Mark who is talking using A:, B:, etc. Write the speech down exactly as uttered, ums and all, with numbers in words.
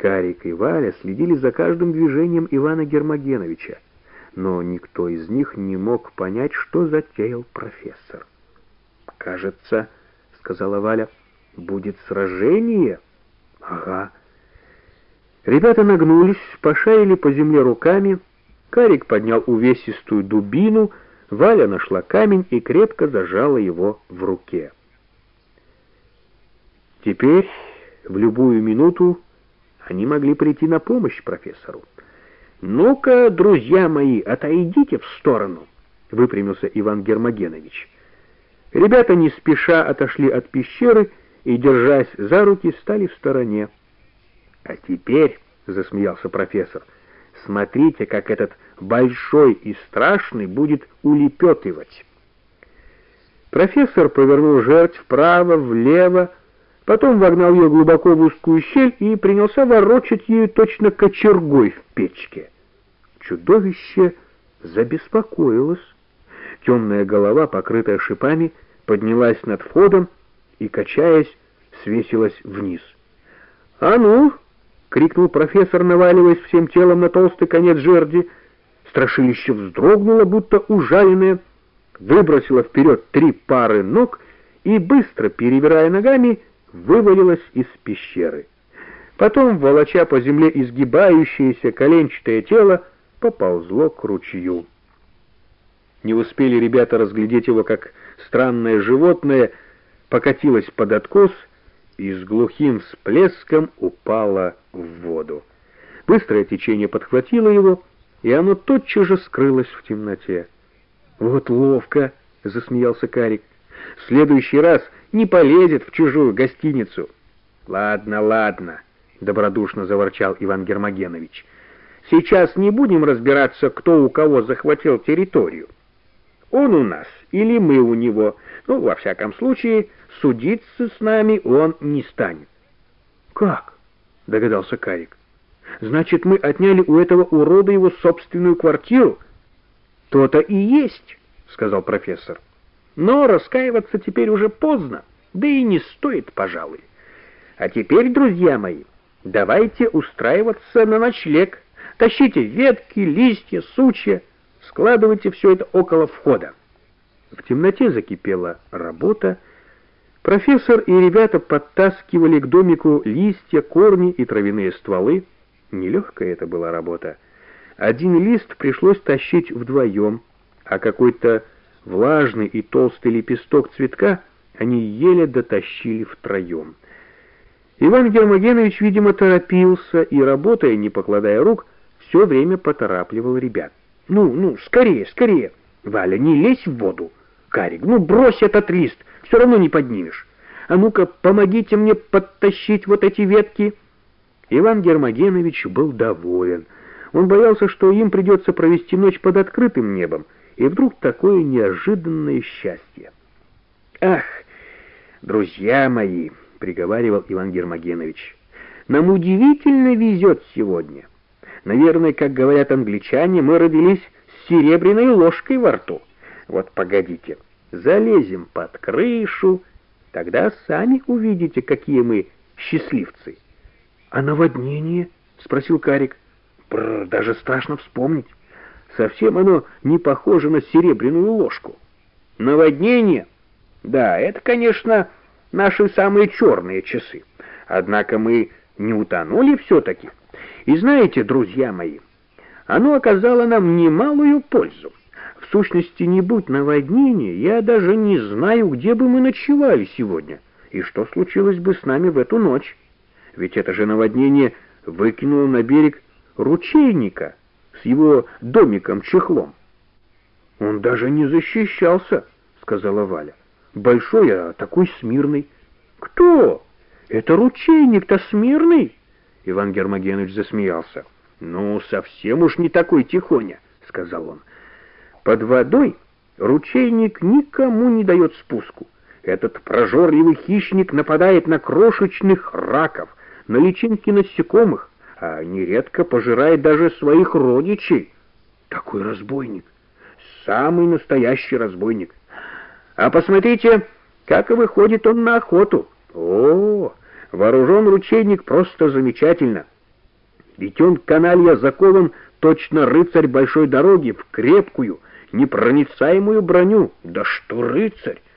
A: Карик и Валя следили за каждым движением Ивана Гермогеновича, но никто из них не мог понять, что затеял профессор. «Кажется, — сказала Валя, — будет сражение». «Ага». Ребята нагнулись, пошарили по земле руками. Карик поднял увесистую дубину, Валя нашла камень и крепко зажала его в руке. Теперь, в любую минуту, они могли прийти на помощь профессору. «Ну-ка, друзья мои, отойдите в сторону», — выпрямился Иван Гермогенович. Ребята не спеша отошли от пещеры и, держась за руки, стали в стороне. «А теперь, — засмеялся профессор, — смотрите, как этот большой и страшный будет улепетывать». Профессор повернул жертв вправо, влево, потом вогнал ее глубоко в узкую щель и принялся ворочать ею точно кочергой в печке. Чудовище забеспокоилось. Темная голова, покрытая шипами, поднялась над входом и, качаясь, свесилась вниз. «А ну!» — крикнул профессор, наваливаясь всем телом на толстый конец жерди. Страшилище вздрогнуло, будто ужаленное, выбросило вперед три пары ног и, быстро перебирая ногами, вывалилось из пещеры. Потом, волоча по земле изгибающееся коленчатое тело, поползло к ручью. Не успели ребята разглядеть его, как странное животное покатилось под откос и с глухим всплеском упало в воду. Быстрое течение подхватило его, и оно тотчас же скрылось в темноте. «Вот ловко!» — засмеялся Карик. «В следующий раз не полезет в чужую гостиницу». «Ладно, ладно», — добродушно заворчал Иван Гермогенович. «Сейчас не будем разбираться, кто у кого захватил территорию. Он у нас или мы у него. Ну, во всяком случае, судиться с нами он не станет». «Как?» — догадался Карик. «Значит, мы отняли у этого урода его собственную квартиру?» «То-то и есть», — сказал профессор. «Но раскаиваться теперь уже поздно, да и не стоит, пожалуй. А теперь, друзья мои, давайте устраиваться на ночлег. Тащите ветки, листья, сучья, складывайте все это около входа». В темноте закипела работа. Профессор и ребята подтаскивали к домику листья, корни и травяные стволы. Нелегкая это была работа. Один лист пришлось тащить вдвоем, а какой-то влажный и толстый лепесток цветка они еле дотащили втроем. Иван Гермогенович, видимо, торопился и, работая, не покладая рук, все время поторапливал ребят. «Ну, ну, скорее, скорее! Валя, не лезь в воду! Карик, ну брось этот лист, все равно не поднимешь! А ну-ка, помогите мне подтащить вот эти ветки!» Иван Гермогенович был доволен. Он боялся, что им придется провести ночь под открытым небом, и вдруг такое неожиданное счастье. «Ах, друзья мои!» — приговаривал Иван Гермогенович. «Нам удивительно везет сегодня. Наверное, как говорят англичане, мы родились с серебряной ложкой во рту. Вот погодите, залезем под крышу, тогда сами увидите, какие мы счастливцы». «А наводнение?» — спросил Карик. «Бррр, даже страшно вспомнить. Совсем оно не похоже на серебряную ложку». «Наводнение? Да, это, конечно, наши самые черные часы. Однако мы не утонули все-таки. И знаете, друзья мои, оно оказало нам немалую пользу. В сущности, не будь наводнения, я даже не знаю, где бы мы ночевали сегодня, и что случилось бы с нами в эту ночь. Ведь это же наводнение выкинуло на берег ручейника с его домиком-чехлом». «Он даже не защищался», — сказала Валя. «Большой, а такой смирный». «Кто? Это ручейник-то смирный?» Иван Гермогенович засмеялся. «Ну, совсем уж не такой тихоня», — сказал он. «Под водой ручейник никому не дает спуску. Этот прожорливый хищник нападает на крошечных раков, на личинки насекомых, а нередко пожирает даже своих родичей. Такой разбойник, самый настоящий разбойник. А посмотрите, как и выходит он на охоту. О, вооружен ручейник просто замечательно. Ведь он, каналья, закован точно рыцарь большой дороги в крепкую, непроницаемую броню. Да что рыцарь!